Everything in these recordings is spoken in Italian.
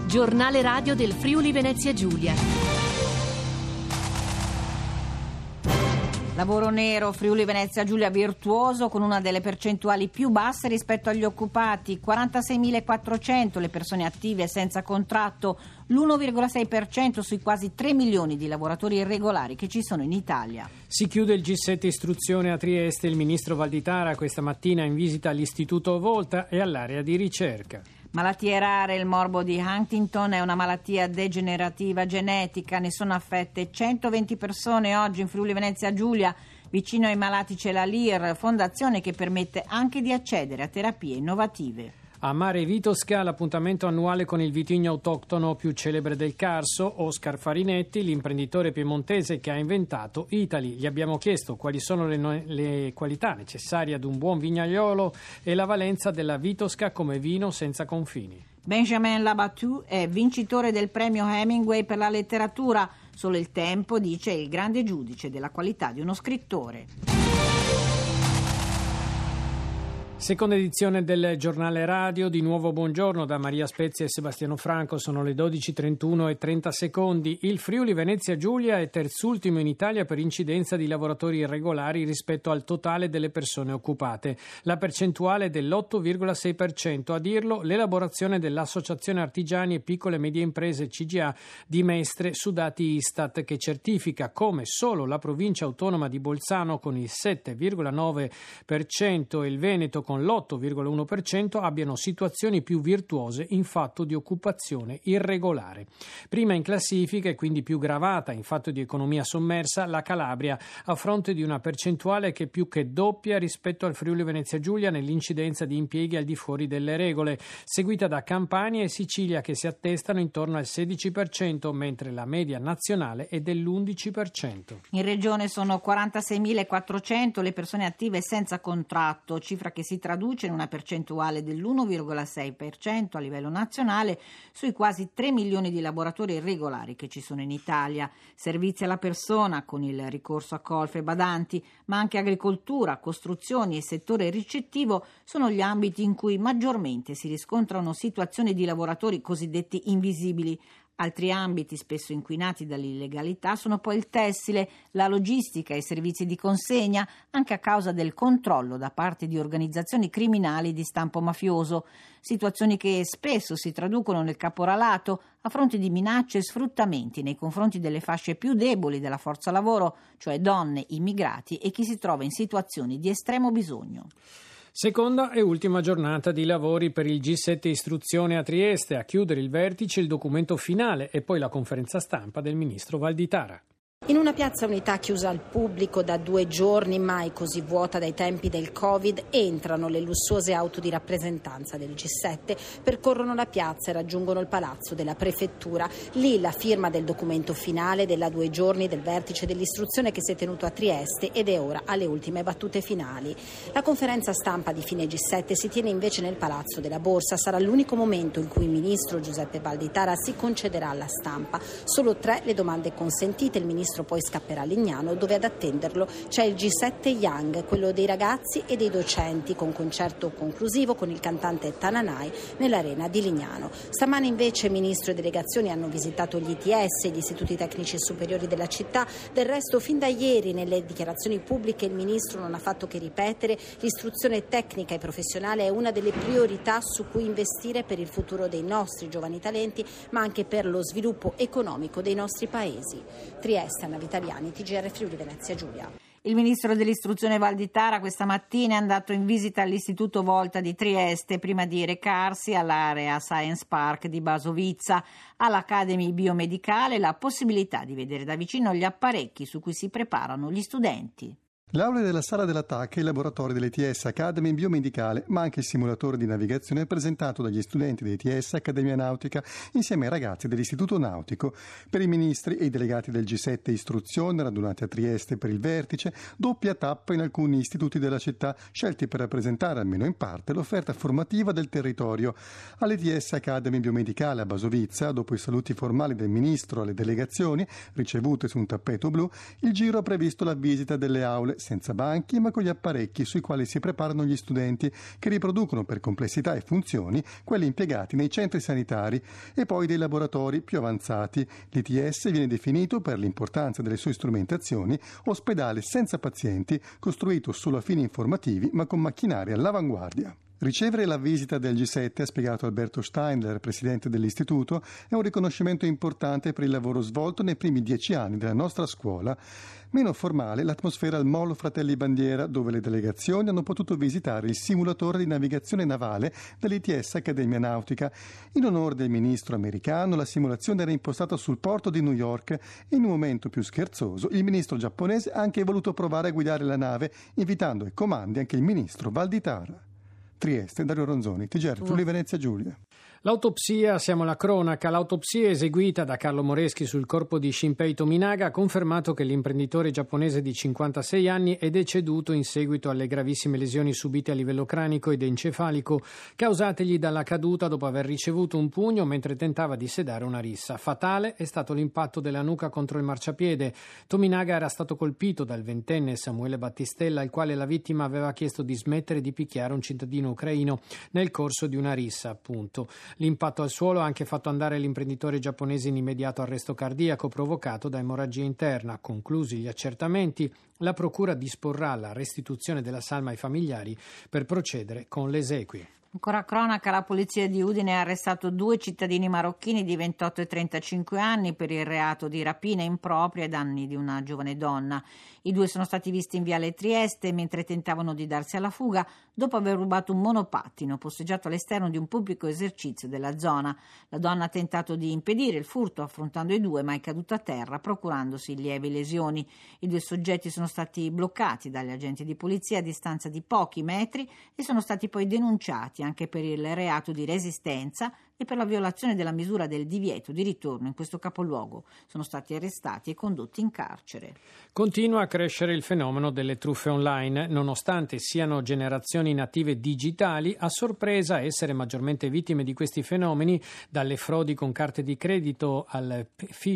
Giornale radio del Friuli Venezia Giulia. Lavoro nero, Friuli Venezia Giulia virtuoso con una delle percentuali più basse rispetto agli occupati, 46.400 le persone attive senza contratto, l'1,6% sui quasi 3 milioni di lavoratori irregolari che ci sono in Italia. Si chiude il G7 istruzione a Trieste. Il ministro Valditara questa mattina in visita all'Istituto Volta e all'area di ricerca. Malattie rare, il morbo di Huntington è una malattia degenerativa genetica, ne sono affette 120 persone oggi in Friuli Venezia Giulia. Vicino ai malati c'è la LIR, fondazione che permette anche di accedere a terapie innovative. A Mare Vitosca l'appuntamento annuale con il vitigno autoctono più celebre del Carso, Oscar Farinetti, l'imprenditore piemontese che ha inventato Italy. Gli abbiamo chiesto quali sono le qualità necessarie ad un buon vignaiolo e la valenza della Vitosca come vino senza confini. Benjamin Labattu è vincitore del premio Hemingway per la letteratura. Solo il tempo, dice, è il grande giudice della qualità di uno scrittore. Seconda edizione del giornale radio, di nuovo buongiorno da Maria Spezia e Sebastiano Franco, sono le 12.31 e 30 secondi. Il Friuli Venezia Giulia è terzultimo in Italia per incidenza di lavoratori irregolari rispetto al totale delle persone occupate. La percentuale è dell'8,6%, a dirlo l'elaborazione dell'Associazione Artigiani e Piccole e Medie Imprese CGA di Mestre su dati Istat, che certifica come solo la provincia autonoma di Bolzano con il 7,9% e il Veneto con l'8,1% abbiano situazioni più virtuose in fatto di occupazione irregolare. Prima in classifica e quindi più gravata in fatto di economia sommersa la Calabria, a fronte di una percentuale che più che doppia rispetto al Friuli Venezia Giulia nell'incidenza di impieghi al di fuori delle regole, seguita da Campania e Sicilia che si attestano intorno al 16%, mentre la media nazionale è dell'11%. In regione sono 46.400 le persone attive senza contratto, cifra che si traduce in una percentuale dell'1,6% a livello nazionale sui quasi 3 milioni di lavoratori irregolari che ci sono in Italia. Servizi alla persona con il ricorso a colf e badanti, ma anche agricoltura, costruzioni e settore ricettivo sono gli ambiti in cui maggiormente si riscontrano situazioni di lavoratori cosiddetti invisibili. Altri ambiti spesso inquinati dall'illegalità sono poi il tessile, la logistica e i servizi di consegna, anche a causa del controllo da parte di organizzazioni criminali di stampo mafioso, situazioni che spesso si traducono nel caporalato a fronte di minacce e sfruttamenti nei confronti delle fasce più deboli della forza lavoro, cioè donne, immigrati e chi si trova in situazioni di estremo bisogno. Seconda e ultima giornata di lavori per il G7 istruzione a Trieste, a chiudere il vertice il documento finale e poi la conferenza stampa del ministro Valditara. In una piazza Unità chiusa al pubblico da 2 giorni, mai così vuota dai tempi del Covid, entrano le lussuose auto di rappresentanza del G7, percorrono la piazza e raggiungono il palazzo della prefettura. Lì la firma del documento finale della 2 giorni del vertice dell'istruzione che si è tenuto a Trieste ed è ora alle ultime battute finali. La conferenza stampa di fine G7 si tiene invece nel palazzo della Borsa. Sarà l'unico momento in cui il ministro Giuseppe Valditara si concederà alla stampa. Solo 3 le domande consentite. Il ministro poi scapperà a Lignano, dove ad attenderlo c'è il G7 Young, quello dei ragazzi e dei docenti, con concerto conclusivo con il cantante Tananai nell'arena di Lignano. Stamane invece ministro e delegazioni hanno visitato gli ITS, gli istituti tecnici superiori della città. Del resto fin da ieri nelle dichiarazioni pubbliche il ministro non ha fatto che ripetere: l'istruzione tecnica e professionale è una delle priorità su cui investire per il futuro dei nostri giovani talenti, ma anche per lo sviluppo economico dei nostri paesi. Trieste, Anna Vitaliani, TGR Friuli Venezia Giulia. Il ministro dell'istruzione Valditara questa mattina è andato in visita all'Istituto Volta di Trieste prima di recarsi all'area Science Park di Basovizza. All'Academy Biomedicale la possibilità di vedere da vicino gli apparecchi su cui si preparano gli studenti. L'aula della sala dell'attacco e i laboratori dell'ETS Academy Biomedicale, ma anche il simulatore di navigazione presentato dagli studenti dell'ETS Accademia Nautica insieme ai ragazzi dell'Istituto Nautico. Per i ministri e i delegati del G7 Istruzione radunati a Trieste per il vertice, doppia tappa in alcuni istituti della città scelti per rappresentare almeno in parte l'offerta formativa del territorio. All'ETS Academy Biomedicale a Basovizza, dopo i saluti formali del ministro alle delegazioni ricevute su un tappeto blu, il giro ha previsto la visita delle aule aule senza banchi ma con gli apparecchi sui quali si preparano gli studenti, che riproducono per complessità e funzioni quelli impiegati nei centri sanitari, e poi dei laboratori più avanzati. L'ITS viene definito, per l'importanza delle sue strumentazioni, ospedale senza pazienti, costruito solo a fini informativi ma con macchinari all'avanguardia. Ricevere la visita del G7, ha spiegato Alberto Steindler, presidente dell'istituto, è un riconoscimento importante per il lavoro svolto nei primi 10 anni della nostra scuola. Meno formale l'atmosfera al Molo Fratelli Bandiera, dove le delegazioni hanno potuto visitare il simulatore di navigazione navale dell'ITS Accademia Nautica. In onore del ministro americano, la simulazione era impostata sul porto di New York e in un momento più scherzoso il ministro giapponese ha anche voluto provare a guidare la nave, invitando ai comandi anche il ministro Valditara. Trieste, Dario Ronzoni, TGR, Friuli Venezia Giulia. L'autopsia, siamo alla cronaca. L'autopsia eseguita da Carlo Moreschi sul corpo di Shinpei Tominaga ha confermato che l'imprenditore giapponese di 56 anni è deceduto in seguito alle gravissime lesioni subite a livello cranico ed encefalico causategli dalla caduta dopo aver ricevuto un pugno mentre tentava di sedare una rissa. Fatale è stato l'impatto della nuca contro il marciapiede. Tominaga era stato colpito dal ventenne Samuele Battistella, al quale la vittima aveva chiesto di smettere di picchiare un cittadino ucraino nel corso di una rissa, appunto. L'impatto al suolo ha anche fatto andare l'imprenditore giapponese in immediato arresto cardiaco provocato da emorragia interna. Conclusi gli accertamenti, la procura disporrà la restituzione della salma ai familiari per procedere con le esequie. Ancora cronaca, la polizia di Udine ha arrestato 2 cittadini marocchini di 28 e 35 anni per il reato di rapina impropria ai danni di una giovane donna. I 2 sono stati visti in viale Trieste mentre tentavano di darsi alla fuga dopo aver rubato un monopattino posteggiato all'esterno di un pubblico esercizio della zona. La donna ha tentato di impedire il furto affrontando i 2, ma è caduta a terra procurandosi lievi lesioni. I 2 soggetti sono stati bloccati dagli agenti di polizia a distanza di pochi metri e sono stati poi denunciati anche per il reato di resistenza e per la violazione della misura del divieto di ritorno in questo capoluogo. Sono stati arrestati e condotti in carcere. Continua a crescere il fenomeno delle truffe online. Nonostante siano generazioni native digitali, a sorpresa essere maggiormente vittime di questi fenomeni, dalle frodi con carte di credito al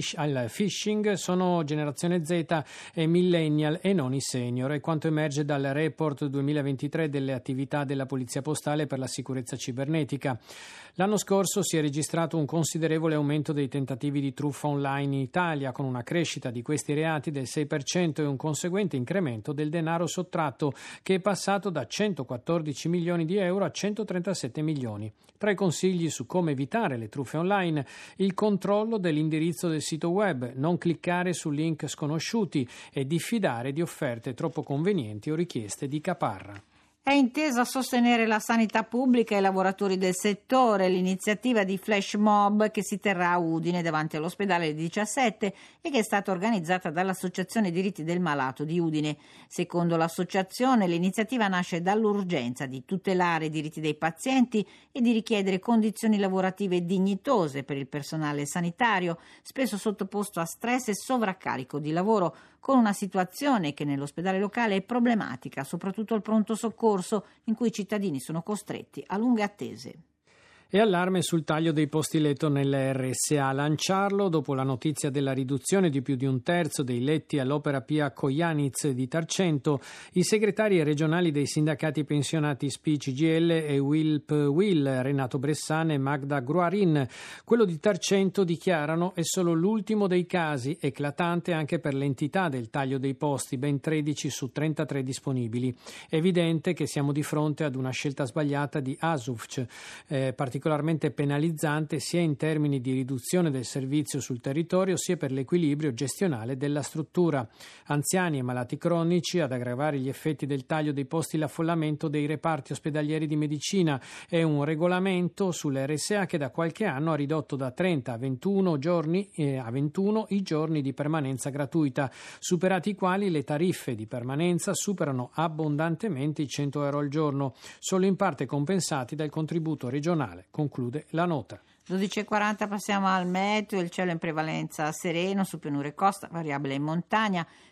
phishing, sono generazione Z e millennial e non i senior. È quanto emerge dal report 2023 delle attività della Polizia Postale per la sicurezza cibernetica. L'anno scorso si è registrato un considerevole aumento dei tentativi di truffa online in Italia, con una crescita di questi reati del 6% e un conseguente incremento del denaro sottratto, che è passato da 114 milioni di euro a 137 milioni. Tra i consigli su come evitare le truffe online, il controllo dell'indirizzo del sito web, non cliccare su link sconosciuti e diffidare di offerte troppo convenienti o richieste di caparra. È intesa a sostenere la sanità pubblica e i lavoratori del settore l'iniziativa di flash mob che si terrà a Udine davanti all'ospedale del 17 e che è stata organizzata dall'Associazione Diritti del Malato di Udine. Secondo l'associazione, l'iniziativa nasce dall'urgenza di tutelare i diritti dei pazienti e di richiedere condizioni lavorative dignitose per il personale sanitario, spesso sottoposto a stress e sovraccarico di lavoro, con una situazione che nell'ospedale locale è problematica, soprattutto al pronto soccorso, in cui i cittadini sono costretti a lunghe attese. E allarme sul taglio dei posti letto nelle RSA. A lanciarlo, dopo la notizia della riduzione di più di un terzo dei letti all'Opera Pia Kojanitz di Tarcento, i segretari regionali dei sindacati pensionati SPI CGIL e WILP-WIL, Renato Bressan e Magda Gruarin, quello di Tarcento, dichiarano è solo l'ultimo dei casi, eclatante anche per l'entità del taglio dei posti, ben 13 su 33 disponibili. È evidente che siamo di fronte ad una scelta sbagliata di ASUFC, particolarmente penalizzante sia in termini di riduzione del servizio sul territorio sia per l'equilibrio gestionale della struttura. Anziani e malati cronici, ad aggravare gli effetti del taglio dei posti l'affollamento dei reparti ospedalieri di medicina è un regolamento sulle RSA che da qualche anno ha ridotto da 30 a 21 i giorni di permanenza gratuita, superati i quali le tariffe di permanenza superano abbondantemente i 100 euro al giorno, solo in parte compensati dal contributo regionale. Conclude la nota. 12.40 passiamo al meteo, il cielo in prevalenza sereno su pianure e costa, variabile in montagna,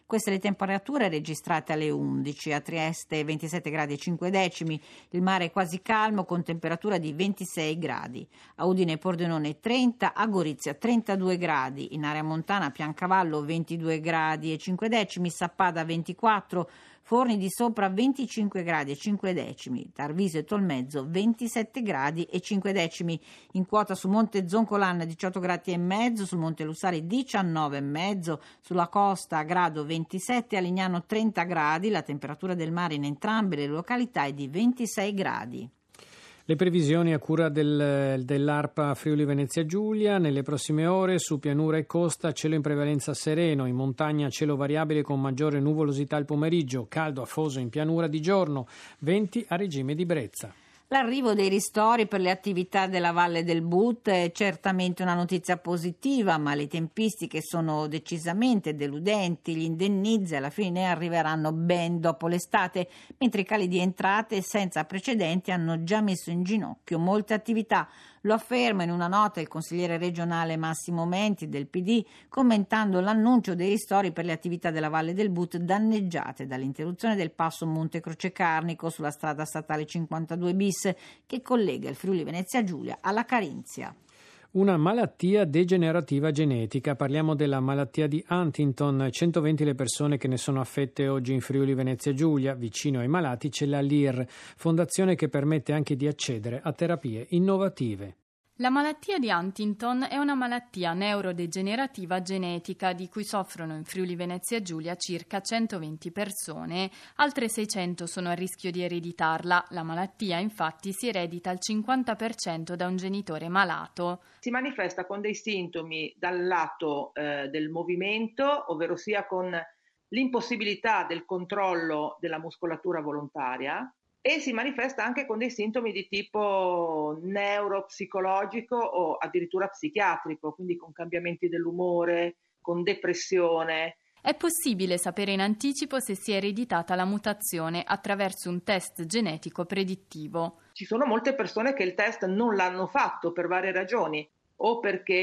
Queste le temperature registrate alle 11, a Trieste 27 gradi e 5 decimi, il mare è quasi calmo con temperatura di 26 gradi, a Udine e Pordenone 30, a Gorizia 32 gradi, in area montana Piancavallo 22 gradi e 5 decimi, Sappada 24, Forni di Sopra 25 gradi e 5 decimi, Tarviso e Tolmezzo 27 gradi e 5 decimi, in quota su Monte Zoncolan 18 gradi e mezzo, sul Monte Lussari 19 e mezzo, sulla costa a Grado 27, a Lignano 30 gradi, la temperatura del mare in entrambe le località è di 26 gradi. Le previsioni a cura dell'ARPA Friuli Venezia Giulia: nelle prossime ore su pianura e costa cielo in prevalenza sereno, in montagna cielo variabile con maggiore nuvolosità al pomeriggio, caldo afoso in pianura di giorno, venti a regime di brezza. L'arrivo dei ristori per le attività della Valle del But è certamente una notizia positiva, ma le tempistiche sono decisamente deludenti. Gli indennizi alla fine arriveranno ben dopo l'estate, mentre i cali di entrate senza precedenti hanno già messo in ginocchio molte attività. Lo afferma in una nota il consigliere regionale Massimo Menti del PD, commentando l'annuncio dei ristori per le attività della Valle del But danneggiate dall'interruzione del passo Monte Croce Carnico sulla strada statale 52 bis che collega il Friuli Venezia Giulia alla Carinzia. Una malattia degenerativa genetica, parliamo della malattia di Huntington, 120 le persone che ne sono affette oggi in Friuli Venezia Giulia, vicino ai malati c'è la LIR, fondazione che permette anche di accedere a terapie innovative. La malattia di Huntington è una malattia neurodegenerativa genetica di cui soffrono in Friuli Venezia Giulia circa 120 persone, altre 600 sono a rischio di ereditarla. La malattia infatti si eredita al 50% da un genitore malato. Si manifesta con dei sintomi dal lato del movimento, ovvero sia con l'impossibilità del controllo della muscolatura volontaria, e si manifesta anche con dei sintomi di tipo neuropsicologico o addirittura psichiatrico, quindi con cambiamenti dell'umore, con depressione. È possibile sapere in anticipo se si è ereditata la mutazione attraverso un test genetico predittivo. Ci sono molte persone che il test non l'hanno fatto per varie ragioni, o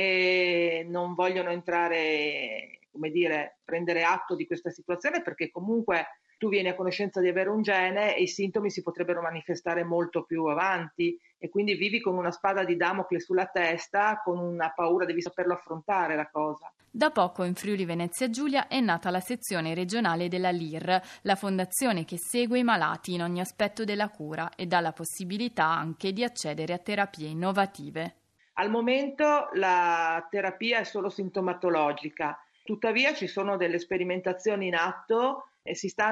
perché non vogliono entrare, prendere atto di questa situazione, perché comunque tu vieni a conoscenza di avere un gene e i sintomi si potrebbero manifestare molto più avanti e quindi vivi con una spada di Damocle sulla testa, con una paura, devi saperlo affrontare la cosa. Da poco in Friuli Venezia Giulia è nata la sezione regionale della LIR, la fondazione che segue i malati in ogni aspetto della cura e dà la possibilità anche di accedere a terapie innovative. Al momento la terapia è solo sintomatologica, tuttavia ci sono delle sperimentazioni in atto e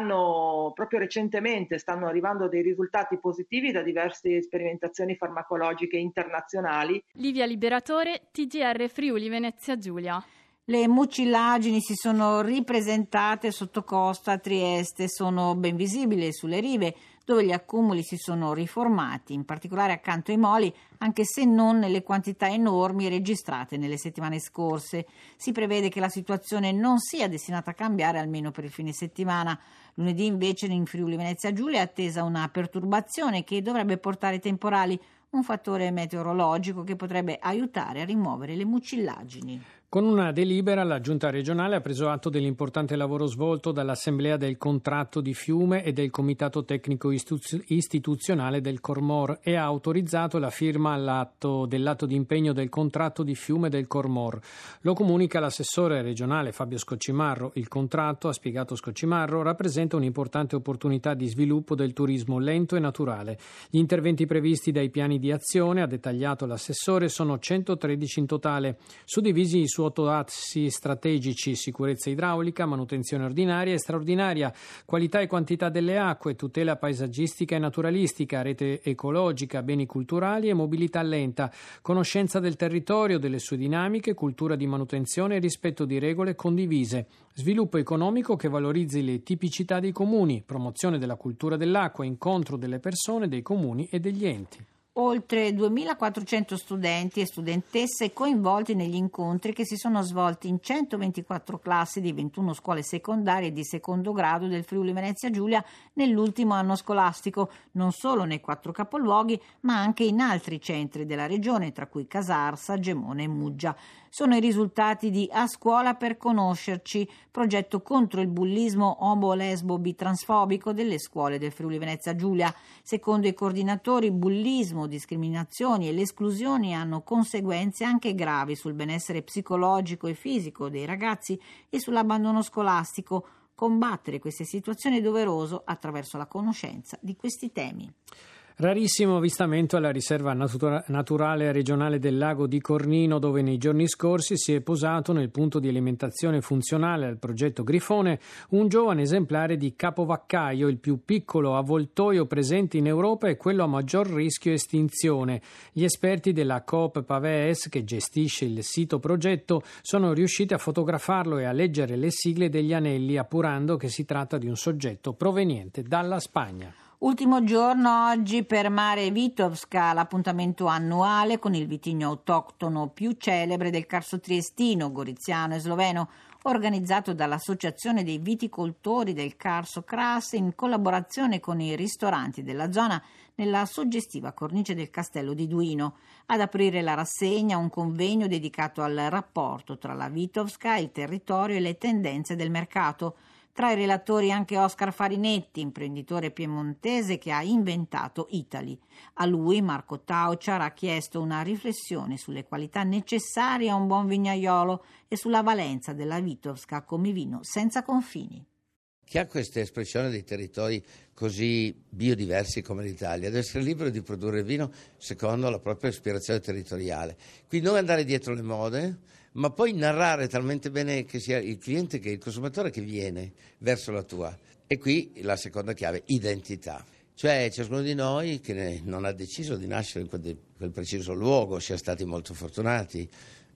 proprio recentemente stanno arrivando dei risultati positivi da diverse sperimentazioni farmacologiche internazionali. Livia Liberatore, TGR Friuli Venezia Giulia. Le mucillagini si sono ripresentate sotto costa a Trieste, sono ben visibili sulle rive dove gli accumuli si sono riformati, in particolare accanto ai moli, anche se non nelle quantità enormi registrate nelle settimane scorse. Si prevede che la situazione non sia destinata a cambiare almeno per il fine settimana. Lunedì invece in Friuli Venezia Giulia è attesa una perturbazione che dovrebbe portare temporali, un fattore meteorologico che potrebbe aiutare a rimuovere le mucillagini. Con una delibera la Giunta regionale ha preso atto dell'importante lavoro svolto dall'Assemblea del Contratto di Fiume e del Comitato Tecnico Istituzionale del Cormor e ha autorizzato la firma dell'atto di impegno del Contratto di Fiume del Cormor. Lo comunica l'assessore regionale Fabio Scocimarro. Il contratto, ha spiegato Scocimarro, rappresenta un'importante opportunità di sviluppo del turismo lento e naturale. Gli interventi previsti dai piani di azione, ha dettagliato l'assessore, sono 113 in totale, suddivisi su 8 assi strategici: sicurezza idraulica, manutenzione ordinaria e straordinaria, qualità e quantità delle acque, tutela paesaggistica e naturalistica, rete ecologica, beni culturali e mobilità lenta, conoscenza del territorio, delle sue dinamiche, cultura di manutenzione e rispetto di regole condivise, sviluppo economico che valorizzi le tipicità dei comuni, promozione della cultura dell'acqua, incontro delle persone, dei comuni e degli enti. Oltre 2.400 studenti e studentesse coinvolti negli incontri che si sono svolti in 124 classi di 21 scuole secondarie di secondo grado del Friuli Venezia Giulia nell'ultimo anno scolastico, non solo nei 4 capoluoghi ma anche in altri centri della regione, tra cui Casarsa, Gemone e Muggia. sono i risultati di A Scuola per Conoscerci, progetto contro il bullismo omo-lesbo-bitransfobico delle scuole del Friuli Venezia Giulia. Secondo i coordinatori, bullismo, discriminazioni e l'esclusione hanno conseguenze anche gravi sul benessere psicologico e fisico dei ragazzi e sull'abbandono scolastico. Combattere queste situazioni è doveroso attraverso la conoscenza di questi temi. Rarissimo avvistamento alla riserva naturale regionale del lago di Cornino, dove nei giorni scorsi si è posato nel punto di alimentazione funzionale al progetto Grifone un giovane esemplare di capovaccaio, il più piccolo avvoltoio presente in Europa e quello a maggior rischio estinzione. Gli esperti della Coop Paves, che gestisce il sito progetto, sono riusciti a fotografarlo e a leggere le sigle degli anelli, appurando che si tratta di un soggetto proveniente dalla Spagna. Ultimo giorno oggi per Mare Vitovska, l'appuntamento annuale con il vitigno autoctono più celebre del Carso triestino, goriziano e sloveno, organizzato dall'Associazione dei viticoltori del Carso Cras in collaborazione con i ristoranti della zona nella suggestiva cornice del Castello di Duino. Ad aprire la rassegna un convegno dedicato al rapporto tra la Vitovska, il territorio e le tendenze del mercato. Tra i relatori anche Oscar Farinetti, imprenditore piemontese che ha inventato Italy. A lui Marco Tauciar ha chiesto una riflessione sulle qualità necessarie a un buon vignaiolo e sulla valenza della Vitovska come vino senza confini. Chi ha questa espressione dei territori così biodiversi come l'Italia deve essere libero di produrre vino secondo la propria ispirazione territoriale. Quindi non andare dietro le mode, ma poi narrare talmente bene che sia il cliente che il consumatore che viene verso la tua. E qui la seconda chiave, identità. Cioè ciascuno di noi che non ha deciso di nascere in quel preciso luogo, sia stati molto fortunati,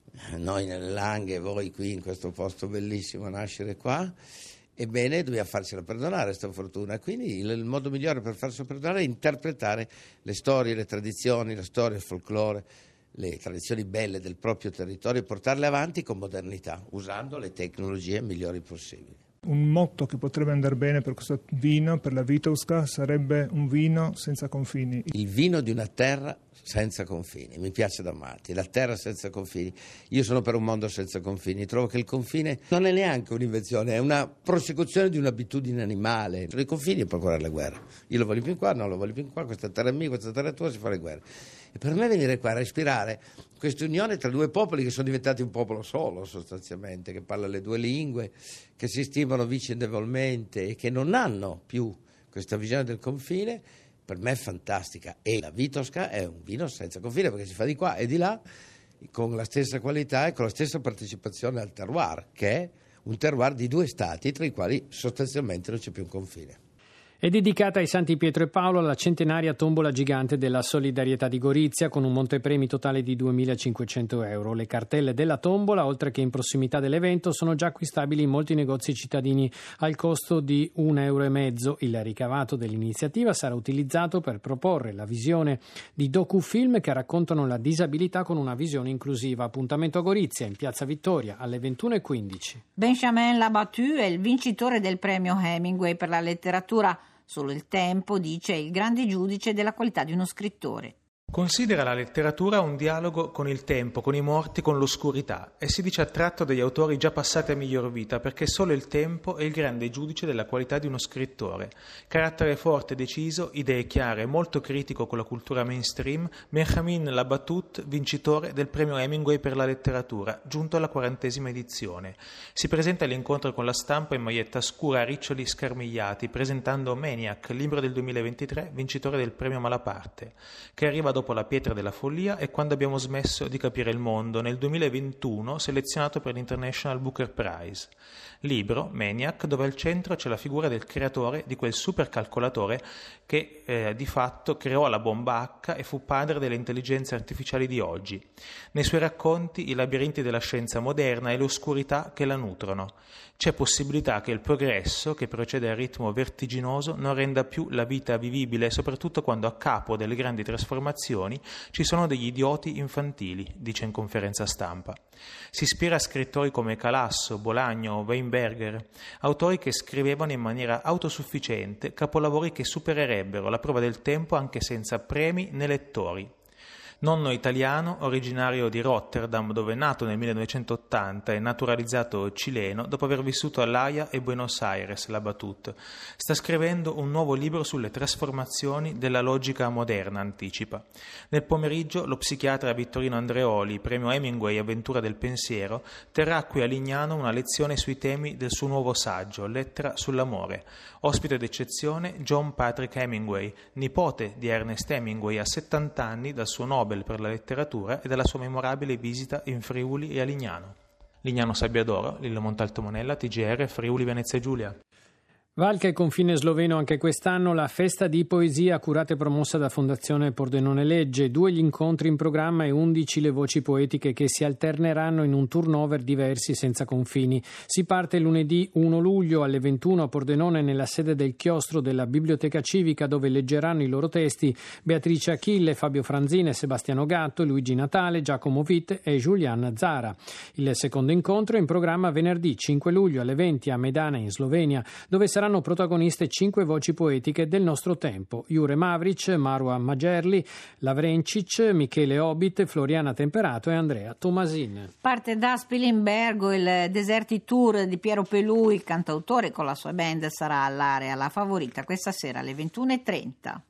noi nelle Langhe, voi qui in questo posto bellissimo a nascere qua, ebbene dobbiamo farcela perdonare questa fortuna. Quindi il modo migliore per farsela perdonare è interpretare le storie, le tradizioni, la storia, il folklore, le tradizioni belle del proprio territorio e portarle avanti con modernità, usando le tecnologie migliori possibili. Un motto che potrebbe andare bene per questo vino, per la Vitovska, sarebbe un vino senza confini. Il vino di una terra senza confini, mi piace da matti, la terra senza confini. Io sono per un mondo senza confini, trovo che il confine non è neanche un'invenzione, è una prosecuzione di un'abitudine animale. I confini è procurare la guerra. Io lo voglio più in qua, non lo voglio più in qua, questa terra è mia, questa terra è tua, si fa le guerre. E per me venire qua a respirare questa unione tra due popoli che sono diventati un popolo solo sostanzialmente, che parla le due lingue, che si stimano vicendevolmente e che non hanno più questa visione del confine, per me è fantastica. E la Vitovska è un vino senza confine perché si fa di qua e di là con la stessa qualità e con la stessa partecipazione al terroir, che è un terroir di due stati tra i quali sostanzialmente non c'è più un confine. È dedicata ai Santi Pietro e Paolo alla centenaria tombola gigante della solidarietà di Gorizia con un montepremi totale di 2.500 euro. Le cartelle della tombola, oltre che in prossimità dell'evento, sono già acquistabili in molti negozi cittadini al costo di €1,50. Il ricavato dell'iniziativa sarà utilizzato per proporre la visione di docufilm che raccontano la disabilità con una visione inclusiva. Appuntamento a Gorizia, in Piazza Vittoria, alle 21:15. Benjamin Labattu è il vincitore del premio Hemingway per la letteratura. Solo il tempo, dice, è il grande giudice della qualità di uno scrittore. Considera la letteratura un dialogo con il tempo, con i morti, con l'oscurità e si dice attratto dagli autori già passati a miglior vita perché solo il tempo è il grande giudice della qualità di uno scrittore. Carattere forte e deciso, idee chiare, molto critico con la cultura mainstream, Benjamin Labatut, vincitore del premio Hemingway per la letteratura, giunto alla 40ª edizione. Si presenta all'incontro con la stampa in maglietta scura a riccioli scarmigliati, presentando Maniac, libro del 2023, vincitore del premio Malaparte, che arriva dopo La pietra della follia e Quando abbiamo smesso di capire il mondo, nel 2021 selezionato per l'International Booker Prize. Libro, Maniac, dove al centro c'è la figura del creatore di quel supercalcolatore che di fatto creò la bomba H e fu padre delle intelligenze artificiali di oggi. Nei suoi racconti i labirinti della scienza moderna e l'oscurità che la nutrono. C'è possibilità che il progresso, che procede a ritmo vertiginoso, non renda più la vita vivibile, soprattutto quando a capo delle grandi trasformazioni ci sono degli idioti infantili, dice in conferenza stampa. Si ispira a scrittori come Calasso, Bolagno o Weinberger, autori che scrivevano in maniera autosufficiente capolavori che supererebbero la prova del tempo anche senza premi né lettori. Nonno italiano, originario di Rotterdam, dove è nato nel 1980 e naturalizzato cileno dopo aver vissuto a l'Aia e Buenos Aires, la Batut. Sta scrivendo un nuovo libro sulle trasformazioni della logica moderna, anticipa. Nel pomeriggio lo psichiatra Vittorino Andreoli, premio Hemingway Avventura del pensiero, terrà qui a Lignano una lezione sui temi del suo nuovo saggio, Lettera sull'amore. Ospite d'eccezione John Patrick Hemingway, nipote di Ernest Hemingway, a 70 anni dal suo Nobel per la letteratura e dalla sua memorabile visita in Friuli e a Lignano. Lignano Sabbiadoro, Lillo Montalto Monella, TGR, Friuli Venezia Giulia. Valca e confine sloveno anche quest'anno la festa di poesia curata e promossa da Fondazione Pordenone Legge, 2 gli incontri in programma e 11 le voci poetiche che si alterneranno in un turnover diversi senza confini. Si parte lunedì 1 luglio alle 21 a Pordenone nella sede del chiostro della Biblioteca Civica, dove leggeranno i loro testi Beatrice Achille, Fabio Franzine, Sebastiano Gatto, Luigi Natale, Giacomo Witt e Julian Zara. Il secondo incontro è in programma venerdì 5 luglio alle 20 a Medana in Slovenia, dove saranno protagoniste 5 voci poetiche del nostro tempo: Jure Mavric, Marwa Magerli, Lavrencic, Michele Obit, Floriana Temperato e Andrea Tomasin. Parte da Spilimbergo il Deserti Tour di Piero Pelù, il cantautore con la sua band sarà all'area La Favorita questa sera alle 21:30.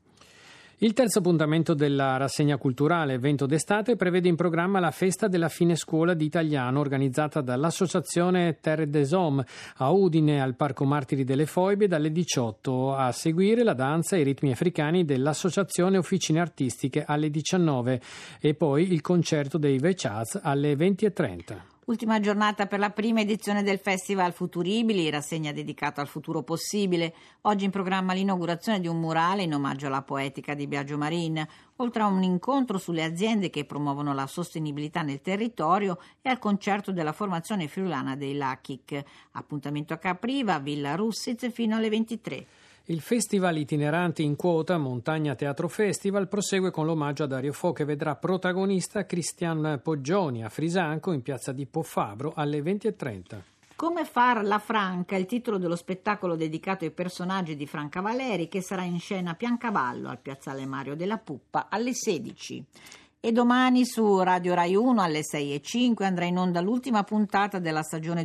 Il terzo appuntamento della rassegna culturale Evento d'estate prevede in programma la festa della fine scuola di italiano organizzata dall'associazione Terre des Hommes a Udine al Parco Martiri delle Foibe dalle 18, a seguire la danza e i ritmi africani dell'associazione Officine Artistiche alle 19 e poi il concerto dei Vechaz alle 20:30. Ultima giornata per la prima edizione del Festival Futuribili, rassegna dedicata al futuro possibile. Oggi in programma l'inaugurazione di un murale in omaggio alla poetica di Biagio Marin, oltre a un incontro sulle aziende che promuovono la sostenibilità nel territorio e al concerto della formazione friulana dei LACIC. Appuntamento a Capriva, Villa Russiz fino alle 23. Il festival itinerante in quota Montagna Teatro Festival prosegue con l'omaggio a Dario Fo, che vedrà protagonista Cristian Poggioni a Frisanco in piazza di Poffabro alle 20:30. Come far la Franca, il titolo dello spettacolo dedicato ai personaggi di Franca Valeri, che sarà in scena a Piancavallo al piazzale Mario della Puppa alle 16. E domani su Radio Rai 1 alle 6:05 andrà in onda l'ultima puntata della stagione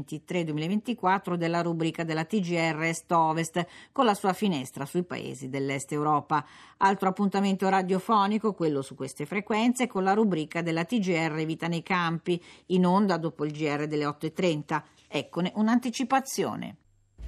2023-2024 della rubrica della TGR Est-Ovest, con la sua finestra sui paesi dell'Est Europa. Altro appuntamento radiofonico, quello su queste frequenze, con la rubrica della TGR Vita nei Campi, in onda dopo il GR delle 8:30. Eccone un'anticipazione.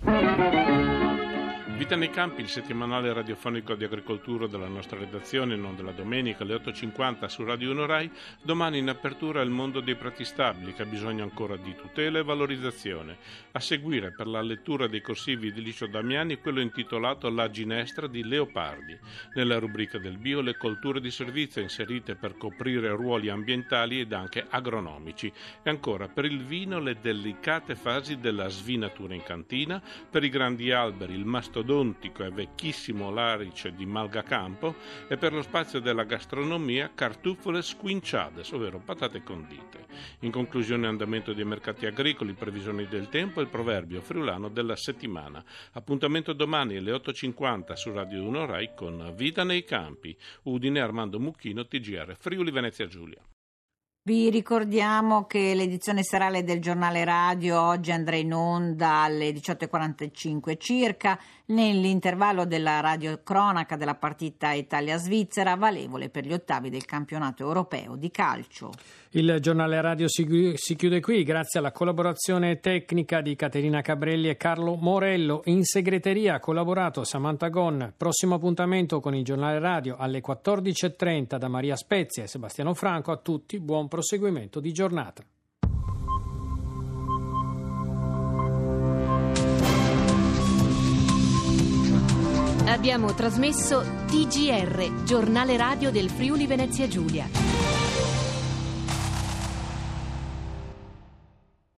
Vita nei campi, il settimanale radiofonico di agricoltura della nostra redazione, non della domenica alle 8:50 su Radio 1 Rai. Domani in apertura il mondo dei prati stabili, che ha bisogno ancora di tutela e valorizzazione. A seguire, per la lettura dei corsivi di Licio Damiani, quello intitolato La ginestra di Leopardi. Nella rubrica del bio, le colture di servizio inserite per coprire ruoli ambientali ed anche agronomici. E ancora, per il vino, le delicate fasi della svinatura in cantina, per i grandi alberi, il mastodontico e vecchissimo larice di Malgacampo, e per lo spazio della gastronomia cartufole squinciades, ovvero patate condite. In conclusione, andamento dei mercati agricoli, previsioni del tempo e il proverbio friulano della settimana. Appuntamento domani alle 8:50 su Radio 1 Rai con Vita nei campi. Udine, Armando Mucchino, TGR Friuli Venezia Giulia. Vi ricordiamo che l'edizione serale del giornale radio oggi andrà in onda alle 18:45 circa, nell'intervallo della radiocronaca della partita Italia-Svizzera, valevole per gli ottavi del campionato europeo di calcio. Il giornale radio si chiude qui, grazie alla collaborazione tecnica di Caterina Cabrelli e Carlo Morello. In segreteria ha collaborato Samantha Gon. Prossimo appuntamento con il giornale radio alle 14:30 da Maria Spezia e Sebastiano Franco. A tutti buon proseguimento di giornata. Abbiamo trasmesso TGR, giornale radio del Friuli Venezia Giulia.